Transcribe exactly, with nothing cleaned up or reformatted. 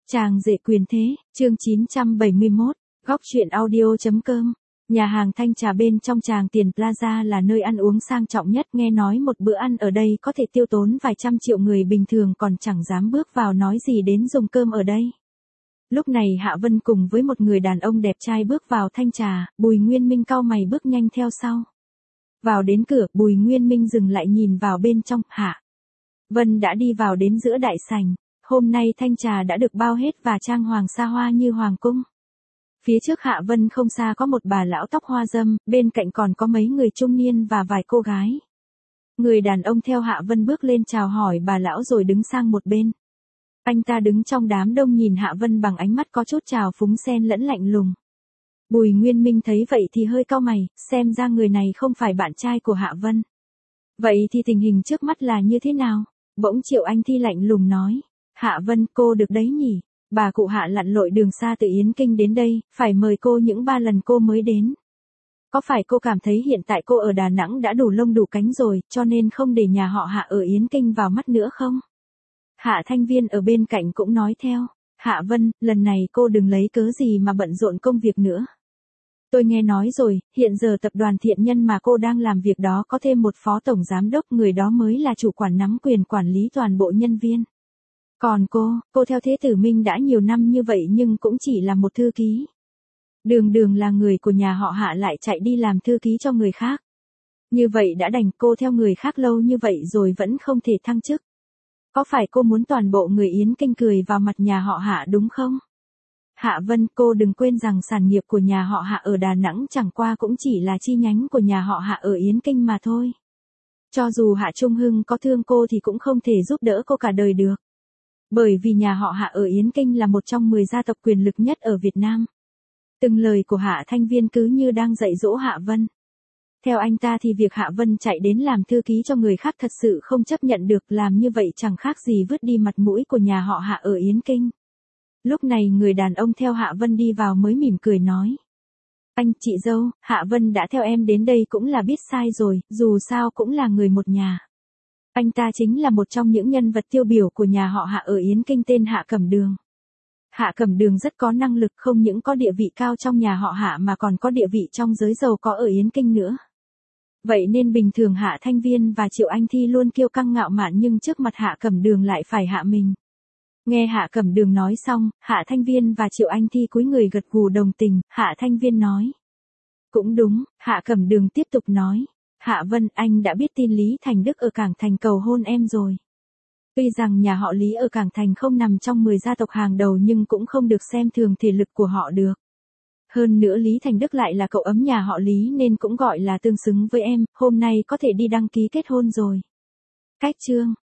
Chàng rể quyền thế, chương chín trăm bảy mươi mốt, góc truyện audio.com. Nhà hàng Thanh Trà bên trong Tràng Tiền Plaza là nơi ăn uống sang trọng nhất, nghe nói một bữa ăn ở đây có thể tiêu tốn vài trăm triệu, người bình thường còn chẳng dám bước vào nói gì đến dùng cơm ở đây. Lúc này Hạ Vân cùng với một người đàn ông đẹp trai bước vào Thanh Trà, Bùi Nguyên Minh cau mày bước nhanh theo sau. Vào đến cửa, Bùi Nguyên Minh dừng lại nhìn vào bên trong. Hạ Vân đã đi vào đến giữa đại sảnh. Hôm nay Thanh Trà đã được bao hết và trang hoàng xa hoa như hoàng cung. Phía trước Hạ Vân không xa có một bà lão tóc hoa râm, bên cạnh còn có mấy người trung niên và vài cô gái. Người đàn ông theo Hạ Vân bước lên chào hỏi bà lão rồi đứng sang một bên. Anh ta đứng trong đám đông nhìn Hạ Vân bằng ánh mắt có chút trào phúng xen lẫn lạnh lùng. Bùi Nguyên Minh thấy vậy thì hơi cau mày, xem ra người này không phải bạn trai của Hạ Vân. Vậy thì tình hình trước mắt là như thế nào? Bỗng Triệu Anh Thi lạnh lùng nói. Hạ Vân, cô được đấy nhỉ? Bà cụ Hạ lặn lội đường xa từ Yến Kinh đến đây, phải mời cô những ba lần cô mới đến. Có phải cô cảm thấy hiện tại cô ở Đà Nẵng đã đủ lông đủ cánh rồi, cho nên không để nhà họ Hạ ở Yến Kinh vào mắt nữa không? Hạ Thanh Viên ở bên cạnh cũng nói theo. Hạ Vân, lần này cô đừng lấy cớ gì mà bận rộn công việc nữa. Tôi nghe nói rồi, hiện giờ tập đoàn Thiện Nhân mà cô đang làm việc đó có thêm một phó tổng giám đốc, người đó mới là chủ quản nắm quyền quản lý toàn bộ nhân viên. Còn cô, cô theo Thế Tử Minh đã nhiều năm như vậy nhưng cũng chỉ là một thư ký. Đường đường là người của nhà họ Hạ lại chạy đi làm thư ký cho người khác. Như vậy đã đành, cô theo người khác lâu như vậy rồi vẫn không thể thăng chức. Có phải cô muốn toàn bộ người Yến Kinh cười vào mặt nhà họ Hạ đúng không? Hạ Vân, cô đừng quên rằng sản nghiệp của nhà họ Hạ ở Đà Nẵng chẳng qua cũng chỉ là chi nhánh của nhà họ Hạ ở Yến Kinh mà thôi. Cho dù Hạ Trung Hưng có thương cô thì cũng không thể giúp đỡ cô cả đời được. Bởi vì nhà họ Hạ ở Yến Kinh là một trong mười gia tộc quyền lực nhất ở Việt Nam. Từng lời của Hạ Thanh Viên cứ như đang dạy dỗ Hạ Vân. Theo anh ta thì việc Hạ Vân chạy đến làm thư ký cho người khác thật sự không chấp nhận được, làm như vậy chẳng khác gì vứt đi mặt mũi của nhà họ Hạ ở Yến Kinh. Lúc này người đàn ông theo Hạ Vân đi vào mới mỉm cười nói. Anh, chị dâu, Hạ Vân đã theo em đến đây cũng là biết sai rồi, dù sao cũng là người một nhà. Anh ta chính là một trong những nhân vật tiêu biểu của nhà họ Hạ ở Yến Kinh, tên Hạ Cẩm Đường. Hạ Cẩm Đường rất có năng lực, không những có địa vị cao trong nhà họ Hạ mà còn có địa vị trong giới giàu có ở Yến Kinh nữa. Vậy nên bình thường Hạ Thanh Viên và Triệu Anh Thi luôn kiêu căng ngạo mạn nhưng trước mặt Hạ Cẩm Đường lại phải hạ mình. Nghe Hạ Cẩm Đường nói xong, Hạ Thanh Viên và Triệu Anh Thi cúi người gật gù đồng tình. Hạ Thanh Viên nói. Cũng đúng, Hạ Cẩm Đường tiếp tục nói. Hạ Vân, anh đã biết tin Lý Thành Đức ở Cảng Thành cầu hôn em rồi. Tuy rằng nhà họ Lý ở Cảng Thành không nằm trong mười gia tộc hàng đầu nhưng cũng không được xem thường thể lực của họ được. Hơn nữa Lý Thành Đức lại là cậu ấm nhà họ Lý nên cũng gọi là tương xứng với em, hôm nay có thể đi đăng ký kết hôn rồi. Cách chương,